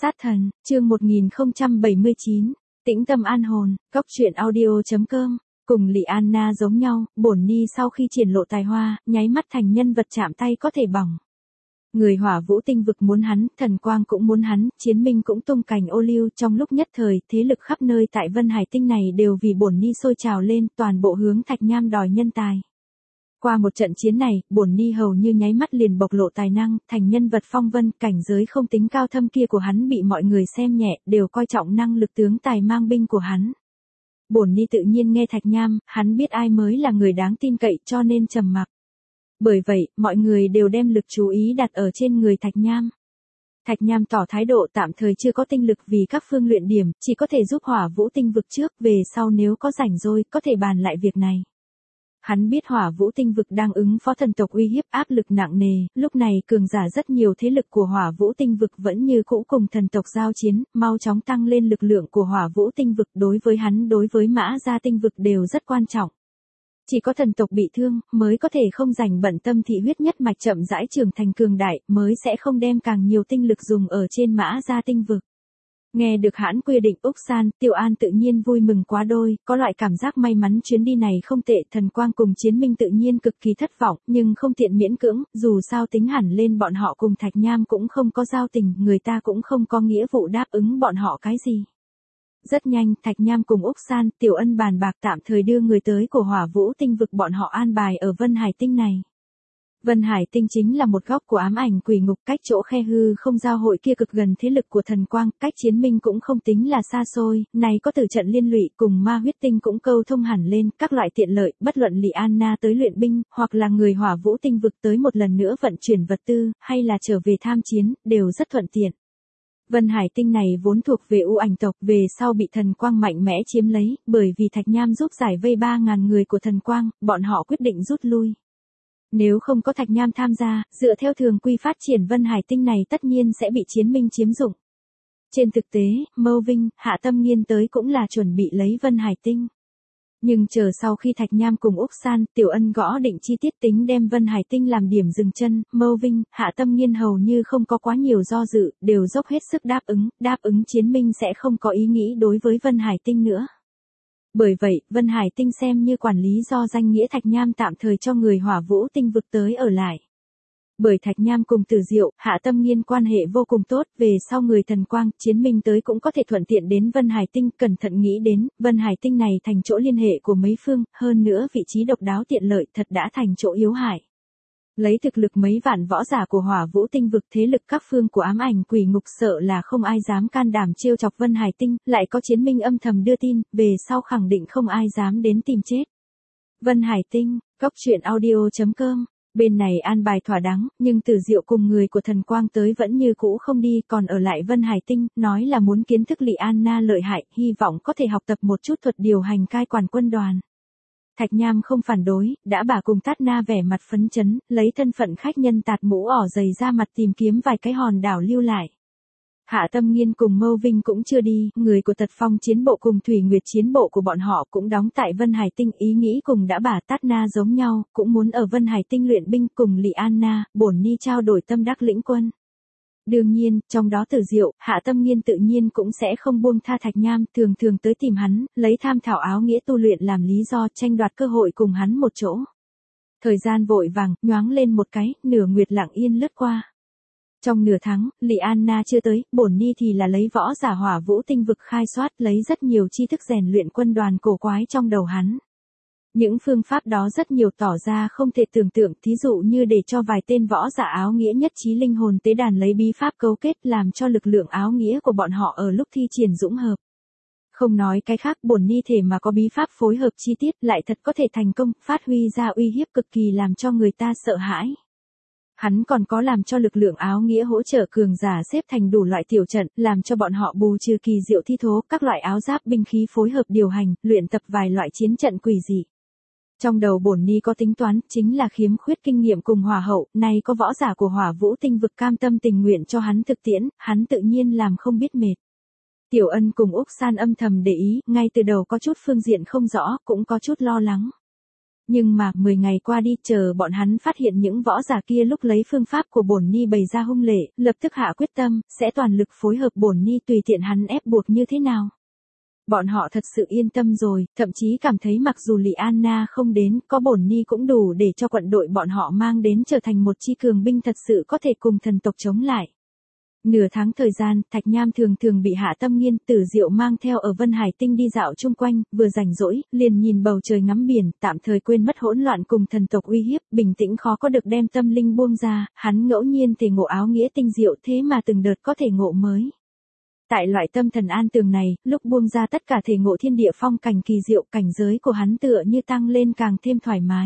Sát thần, chương 1079, tĩnh tâm an hồn, góc truyện audio.com. Cùng Lị Anna giống nhau, bổn ni sau khi triển lộ tài hoa, nháy mắt thành nhân vật chạm tay có thể bỏng. Người Hỏa Vũ Tinh vực muốn hắn, Thần Quang cũng muốn hắn, Chiến Minh cũng tung cành ô liu, trong lúc nhất thời, thế lực khắp nơi tại Vân Hải Tinh này đều vì bổn ni sôi trào lên, toàn bộ hướng Thạch Nham đòi nhân tài. Qua một trận chiến này, bổn ni hầu như nháy mắt liền bộc lộ tài năng, thành nhân vật phong vân, cảnh giới không tính cao thâm kia của hắn bị mọi người xem nhẹ, đều coi trọng năng lực tướng tài mang binh của hắn. Bổn ni tự nhiên nghe Thạch Nham, hắn biết ai mới là người đáng tin cậy cho nên trầm mặc. Bởi vậy, mọi người đều đem lực chú ý đặt ở trên người Thạch Nham. Thạch Nham tỏ thái độ tạm thời chưa có tinh lực vì các phương luyện điểm, chỉ có thể giúp Hỏa Vũ Tinh vực trước, về sau nếu có rảnh rỗi, có thể bàn lại việc này. Hắn biết Hỏa Vũ Tinh vực đang ứng phó thần tộc uy hiếp áp lực nặng nề, lúc này cường giả rất nhiều thế lực của Hỏa Vũ Tinh vực vẫn như cũ cùng thần tộc giao chiến, mau chóng tăng lên lực lượng của Hỏa Vũ Tinh vực đối với hắn đối với Mã Gia Tinh vực đều rất quan trọng. Chỉ có thần tộc bị thương, mới có thể không dành bận tâm thị huyết nhất mạch chậm rãi trưởng thành cường đại, mới sẽ không đem càng nhiều tinh lực dùng ở trên Mã Gia Tinh vực. Nghe được hãn quy định Úc San, Tiểu An tự nhiên vui mừng quá đôi, có loại cảm giác may mắn chuyến đi này không tệ. Thần Quang cùng Chiến Minh tự nhiên cực kỳ thất vọng, nhưng không tiện miễn cưỡng, dù sao tính hẳn lên bọn họ cùng Thạch Nham cũng không có giao tình, người ta cũng không có nghĩa vụ đáp ứng bọn họ cái gì. Rất nhanh, Thạch Nham cùng Úc San, Tiểu Ân bàn bạc tạm thời đưa người tới của Hỏa Vũ Tinh vực bọn họ an bài ở Vân Hải Tinh này. Vân Hải Tinh chính là một góc của ám ảnh quỷ ngục, cách chỗ khe hư không giao hội kia cực gần thế lực của Thần Quang, cách Chiến Minh cũng không tính là xa xôi, này có tử trận liên lụy cùng Ma Huyết Tinh cũng câu thông hẳn lên, các loại tiện lợi, bất luận Lị Anna tới luyện binh, hoặc là người Hỏa Vũ Tinh vực tới một lần nữa vận chuyển vật tư, hay là trở về tham chiến, đều rất thuận tiện. Vân Hải Tinh này vốn thuộc về U Ảnh tộc, về sau bị Thần Quang mạnh mẽ chiếm lấy, bởi vì Thạch Nham giúp giải vây 3.000 người của Thần Quang, bọn họ quyết định rút lui. Nếu không có Thạch Nham tham gia, dựa theo thường quy phát triển Vân Hải Tinh này tất nhiên sẽ bị Chiến Minh chiếm dụng. Trên thực tế, Mâu Vinh, Hạ Tâm Nghiên tới cũng là chuẩn bị lấy Vân Hải Tinh. Nhưng chờ sau khi Thạch Nham cùng Úc San, Tiểu Ân gõ định chi tiết tính đem Vân Hải Tinh làm điểm dừng chân, Mâu Vinh, Hạ Tâm Nghiên hầu như không có quá nhiều do dự, đều dốc hết sức đáp ứng Chiến Minh sẽ không có ý nghĩ đối với Vân Hải Tinh nữa. Bởi vậy, Vân Hải Tinh xem như quản lý do danh nghĩa Thạch Nham tạm thời cho người Hỏa Vũ Tinh vực tới ở lại. Bởi Thạch Nham cùng Tử Diệu, Hạ Tâm Nghiên quan hệ vô cùng tốt, về sau người Thần Quang, Chiến Minh tới cũng có thể thuận tiện đến Vân Hải Tinh, cẩn thận nghĩ đến, Vân Hải Tinh này thành chỗ liên hệ của mấy phương, hơn nữa vị trí độc đáo tiện lợi thật đã thành chỗ yếu hại. Lấy thực lực mấy vạn võ giả của Hỏa Vũ Tinh vực, thế lực các phương của ám ảnh quỷ ngục sợ là không ai dám can đảm trêu chọc Vân Hải Tinh, lại có Chiến Minh âm thầm đưa tin, về sau khẳng định không ai dám đến tìm chết. Vân Hải Tinh, góc truyện audio.com. Bên này an bài thỏa đáng, nhưng Tử Diệu cùng người của Thần Quang tới vẫn như cũ không đi, còn ở lại Vân Hải Tinh, nói là muốn kiến thức Lị Anna lợi hại, hy vọng có thể học tập một chút thuật điều hành cai quản quân đoàn. Thạch Nham không phản đối, đã bà cùng Tát Na vẻ mặt phấn chấn, lấy thân phận khách nhân tạt mũ ỏ giày ra mặt tìm kiếm vài cái hòn đảo lưu lại. Hạ Tâm Nghiên cùng Mâu Vinh cũng chưa đi, người của Tật Phong chiến bộ cùng Thủy Nguyệt chiến bộ của bọn họ cũng đóng tại Vân Hải Tinh, ý nghĩ cùng đã bà Tát Na giống nhau, cũng muốn ở Vân Hải Tinh luyện binh cùng Lị Anna, bổn ni trao đổi tâm đắc lĩnh quân. Đương nhiên, trong đó Tử Diệu, Hạ Tâm Nghiên tự nhiên cũng sẽ không buông tha Thạch Nham, thường thường tới tìm hắn, lấy tham thảo áo nghĩa tu luyện làm lý do tranh đoạt cơ hội cùng hắn một chỗ. Thời gian vội vàng, nhoáng lên một cái, nửa nguyệt lặng yên lướt qua. Trong nửa tháng, Lị Anna chưa tới, bổn ni thì là lấy võ giả Hỏa Vũ Tinh vực khai soát, lấy rất nhiều tri thức rèn luyện quân đoàn cổ quái trong đầu hắn. Những phương pháp đó rất nhiều tỏ ra không thể tưởng tượng, thí dụ như để cho vài tên võ giả áo nghĩa nhất trí linh hồn tế đàn lấy bí pháp cấu kết làm cho lực lượng áo nghĩa của bọn họ ở lúc thi triển dũng hợp. Không nói cái khác, bổn ni thể mà có bí pháp phối hợp chi tiết lại thật có thể thành công, phát huy ra uy hiếp cực kỳ làm cho người ta sợ hãi. Hắn còn có làm cho lực lượng áo nghĩa hỗ trợ cường giả xếp thành đủ loại tiểu trận, làm cho bọn họ bù trừ kỳ diệu thi thố, các loại áo giáp binh khí phối hợp điều hành, luyện tập vài loại chiến trận quỷ dị. Trong đầu bổn ni có tính toán, chính là khiếm khuyết kinh nghiệm cùng hỏa hậu, nay có võ giả của Hỏa Vũ Tinh vực cam tâm tình nguyện cho hắn thực tiễn, hắn tự nhiên làm không biết mệt. Tiểu Ân cùng Úc San âm thầm để ý, ngay từ đầu có chút phương diện không rõ, cũng có chút lo lắng. Nhưng mà 10 ngày qua đi, chờ bọn hắn phát hiện những võ giả kia lúc lấy phương pháp của bổn ni bày ra hung lệ, lập tức hạ quyết tâm, sẽ toàn lực phối hợp bổn ni tùy tiện hắn ép buộc như thế nào. Bọn họ thật sự yên tâm rồi, thậm chí cảm thấy mặc dù Lý Anna không đến, có bổn ni cũng đủ để cho quận đội bọn họ mang đến trở thành một chi cường binh thật sự có thể cùng thần tộc chống lại. Nửa tháng thời gian, Thạch Nham thường thường bị Hạ Tâm Nghiên, Tử Diệu mang theo ở Vân Hải Tinh đi dạo chung quanh, vừa rảnh rỗi, liền nhìn bầu trời ngắm biển, tạm thời quên mất hỗn loạn cùng thần tộc uy hiếp, bình tĩnh khó có được đem tâm linh buông ra, hắn ngẫu nhiên thể ngộ áo nghĩa tinh diệu thế mà từng đợt có thể ngộ mới. Tại loại tâm thần an tường này, lúc buông ra tất cả thể ngộ thiên địa phong cảnh kỳ diệu, cảnh giới của hắn tựa như tăng lên càng thêm thoải mái.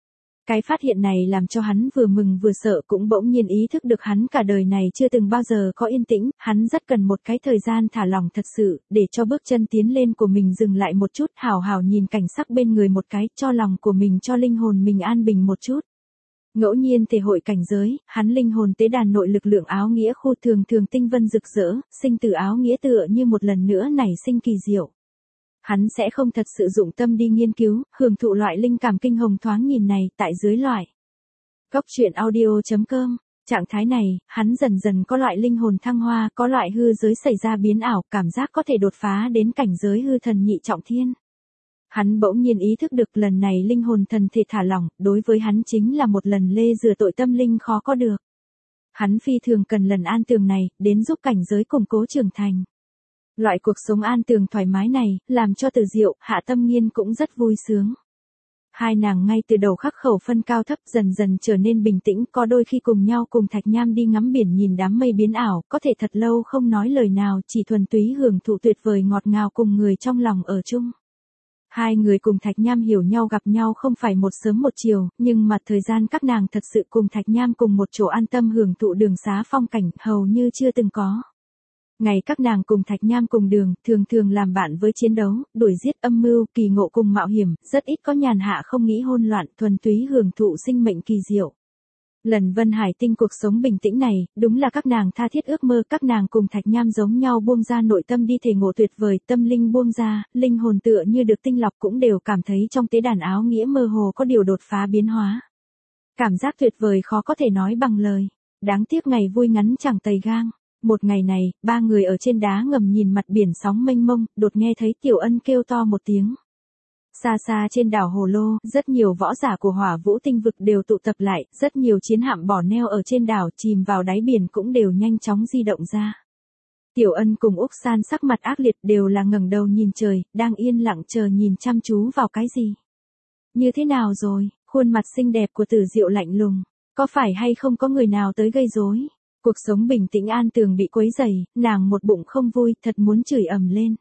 Cái phát hiện này làm cho hắn vừa mừng vừa sợ, cũng bỗng nhiên ý thức được hắn cả đời này chưa từng bao giờ có yên tĩnh, hắn rất cần một cái thời gian thả lỏng thật sự, để cho bước chân tiến lên của mình dừng lại một chút, hào hào nhìn cảnh sắc bên người một cái, cho lòng của mình, cho linh hồn mình an bình một chút. Ngẫu nhiên thể hội cảnh giới, hắn linh hồn tế đàn nội lực lượng áo nghĩa khu thường thường tinh vân rực rỡ, sinh từ áo nghĩa tựa như một lần nữa nảy sinh kỳ diệu. Hắn sẽ không thật sự dụng tâm đi nghiên cứu, hưởng thụ loại linh cảm kinh hồng thoáng nhìn này, tại dưới loại. Góc truyện audio.com, trạng thái này, hắn dần dần có loại linh hồn thăng hoa, có loại hư giới xảy ra biến ảo, cảm giác có thể đột phá đến cảnh giới hư thần nhị trọng thiên. Hắn bỗng nhiên ý thức được lần này linh hồn thần thể thả lỏng, đối với hắn chính là một lần lê rửa tội tâm linh khó có được. Hắn phi thường cần lần an tường này, đến giúp cảnh giới củng cố trưởng thành. Loại cuộc sống an tường thoải mái này, làm cho Tử Diệu, Hạ Tâm Nghiên cũng rất vui sướng. Hai nàng ngay từ đầu khắc khẩu phân cao thấp dần dần trở nên bình tĩnh, có đôi khi cùng nhau cùng Thạch Nham đi ngắm biển nhìn đám mây biến ảo, có thể thật lâu không nói lời nào, chỉ thuần túy hưởng thụ tuyệt vời ngọt ngào cùng người trong lòng ở chung. Hai người cùng Thạch Nham hiểu nhau gặp nhau không phải một sớm một chiều, nhưng mà thời gian các nàng thật sự cùng Thạch Nham cùng một chỗ an tâm hưởng thụ đường xá phong cảnh hầu như chưa từng có. Ngày các nàng cùng Thạch Nham cùng đường, thường thường làm bạn với chiến đấu, đuổi giết âm mưu, kỳ ngộ cùng mạo hiểm, rất ít có nhàn hạ không nghĩ hỗn loạn, thuần túy hưởng thụ sinh mệnh kỳ diệu. Lần Vân Hải Tinh cuộc sống bình tĩnh này, đúng là các nàng tha thiết ước mơ, các nàng cùng Thạch Nham giống nhau buông ra nội tâm đi thể ngộ tuyệt vời, tâm linh buông ra, linh hồn tựa như được tinh lọc cũng đều cảm thấy trong tế đàn áo nghĩa mơ hồ có điều đột phá biến hóa. Cảm giác tuyệt vời khó có thể nói bằng lời. Đáng tiếc ngày vui ngắn chẳng tày gang. Một ngày này, ba người ở trên đá ngầm nhìn mặt biển sóng mênh mông, đột nghe thấy Tiểu Ân kêu to một tiếng. Xa xa trên đảo Hồ Lô, rất nhiều võ giả của Hỏa Vũ Tinh vực đều tụ tập lại, rất nhiều chiến hạm bỏ neo ở trên đảo chìm vào đáy biển cũng đều nhanh chóng di động ra. Tiểu Ân cùng Úc San sắc mặt ác liệt đều là ngẩng đầu nhìn trời, đang yên lặng chờ nhìn chăm chú vào cái gì. Như thế nào rồi, khuôn mặt xinh đẹp của Tử Diệu lạnh lùng, có phải hay không có người nào tới gây rối? Cuộc sống bình tĩnh an tường bị quấy rầy, nàng một bụng không vui, thật muốn chửi ầm lên.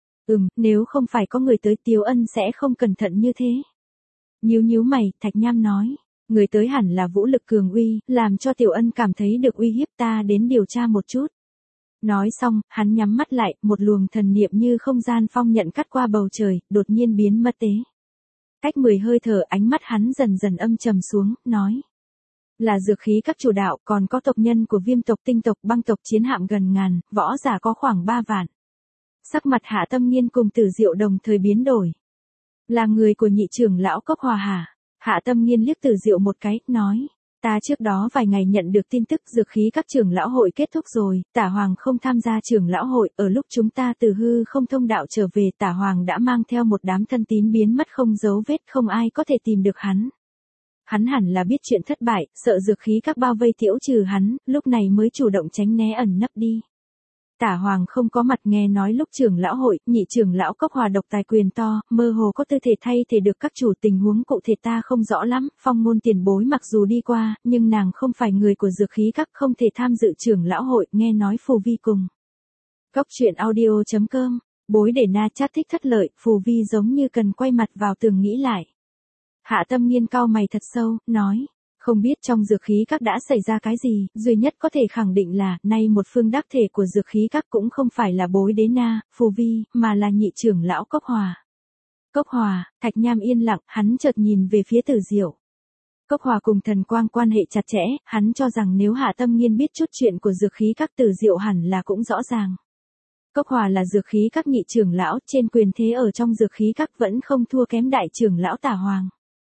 Nếu không phải có người tới Tiểu Ân sẽ không cẩn thận như thế. Nhíu nhíu mày, Thạch Nham nói, người tới hẳn là vũ lực cường uy, làm cho Tiểu Ân cảm thấy được uy hiếp, ta đến điều tra một chút. Nói xong, hắn nhắm mắt lại, một luồng thần niệm như không gian phong nhận cắt qua bầu trời, đột nhiên biến mất tế. Cách 10 hơi thở, ánh mắt hắn dần dần âm trầm xuống, nói. Là dược khí các chủ đạo, còn có tộc nhân của Viêm tộc, Tinh tộc, Băng tộc chiến hạm gần ngàn, võ giả có khoảng 3 vạn. Sắc mặt Hạ Tâm Nghiên cùng Tử Diệu đồng thời biến đổi. Là người của nhị trưởng lão Cốc Hòa hả? Hạ Tâm Nghiên liếc Tử Diệu một cái, nói. Ta trước đó vài ngày nhận được tin tức dược khí các trưởng lão hội kết thúc rồi, Tả Hoàng không tham gia trưởng lão hội, ở lúc chúng ta từ hư không thông đạo trở về, Tả Hoàng đã mang theo một đám thân tín biến mất không dấu vết, không ai có thể tìm được hắn. Hắn hẳn là biết chuyện thất bại, sợ dược khí các bao vây tiễu trừ hắn, lúc này mới chủ động tránh né ẩn nấp đi. Tả Hoàng không có mặt, nghe nói lúc trưởng lão hội, nhị trưởng lão Cốc Hòa độc tài quyền to, mơ hồ có tư thể thay thể được các chủ, tình huống cụ thể ta không rõ lắm, Phong Ngôn tiền bối mặc dù đi qua, nhưng nàng không phải người của dược khí các, không thể tham dự trưởng lão hội, nghe nói Phù Vi cùng. Góc truyện audio.com, bối để na chat thích thất lợi, Phù Vi giống như cần quay mặt vào tường nghĩ lại. Hạ Tâm Nghiên cau mày thật sâu, nói. Không biết trong dược khí các đã xảy ra cái gì, duy nhất có thể khẳng định là, nay một phương đắc thể của dược khí các cũng không phải là bối đế na, Phù Vi, mà là nhị trưởng lão Cốc Hòa. Cốc Hòa, Thạch Nham yên lặng, hắn chợt nhìn về phía Tử Diệu. Cốc Hòa cùng thần quang quan hệ chặt chẽ, hắn cho rằng nếu Hạ Tâm Nghiên biết chút chuyện của dược khí các, Tử Diệu hẳn là cũng rõ ràng. Cốc Hòa là dược khí các nhị trưởng lão, trên quyền thế ở trong dược khí các vẫn không thua kém đại trưởng lão Tả Hoàng.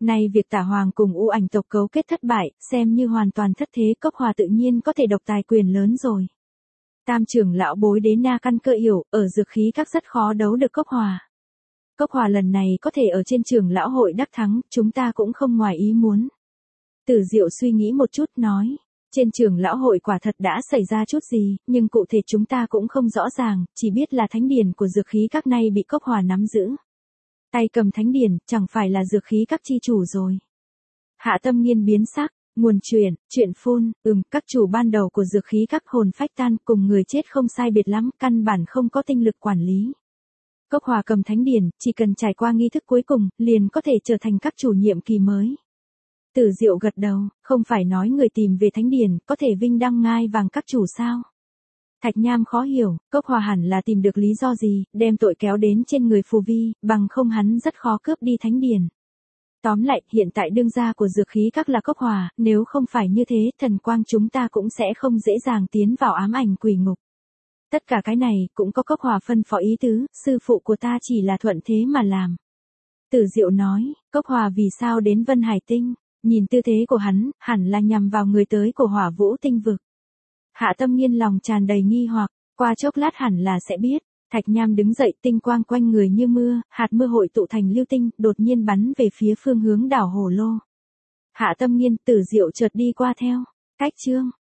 Nay việc Tả Hoàng cùng U Ảnh tộc cấu kết thất bại, xem như hoàn toàn thất thế, Cốc Hòa tự nhiên có thể độc tài quyền lớn rồi. Tam trưởng lão bối đế na căn cơ yểu, ở dược khí các rất khó đấu được Cốc Hòa. Cốc Hòa lần này có thể ở trên trưởng lão hội đắc thắng, chúng ta cũng không ngoài ý muốn. Tử Diệu suy nghĩ một chút nói, trên trưởng lão hội quả thật đã xảy ra chút gì, nhưng cụ thể chúng ta cũng không rõ ràng, chỉ biết là thánh điển của dược khí các nay bị Cốc Hòa nắm giữ. Tay cầm thánh điển, chẳng phải là dược khí các chi chủ rồi. Hạ Tâm Nghiên biến sắc, nguồn chuyện phun, các chủ ban đầu của dược khí các hồn phách tan cùng người chết không sai biệt lắm, căn bản không có tinh lực quản lý. Cốc Hòa cầm thánh điển, chỉ cần trải qua nghi thức cuối cùng, liền có thể trở thành các chủ nhiệm kỳ mới. Tử Diệu gật đầu, không phải nói người tìm về thánh điển, có thể vinh đăng ngai vàng các chủ sao? Thạch Nham khó hiểu, Cốc Hòa hẳn là tìm được lý do gì, đem tội kéo đến trên người Phù Vi, bằng không hắn rất khó cướp đi thánh điển. Tóm lại, hiện tại đương gia của dược khí các là Cốc Hòa, nếu không phải như thế, thần quang chúng ta cũng sẽ không dễ dàng tiến vào ám ảnh quỷ ngục. Tất cả cái này, cũng có Cốc Hòa phân phó ý tứ, sư phụ của ta chỉ là thuận thế mà làm. Tử Diệu nói, Cốc Hòa vì sao đến Vân Hải Tinh, nhìn tư thế của hắn, hẳn là nhằm vào người tới của Hỏa Vũ Tinh vực. Hạ Tâm Nghiên lòng tràn đầy nghi hoặc, qua chốc lát hẳn là sẽ biết. Thạch Nham đứng dậy, tinh quang quanh người như mưa, hạt mưa hội tụ thành lưu tinh, đột nhiên bắn về phía phương hướng đảo Hồ Lô. Hạ Tâm Nghiên, Tử Diệu chợt đi qua theo. Cách chương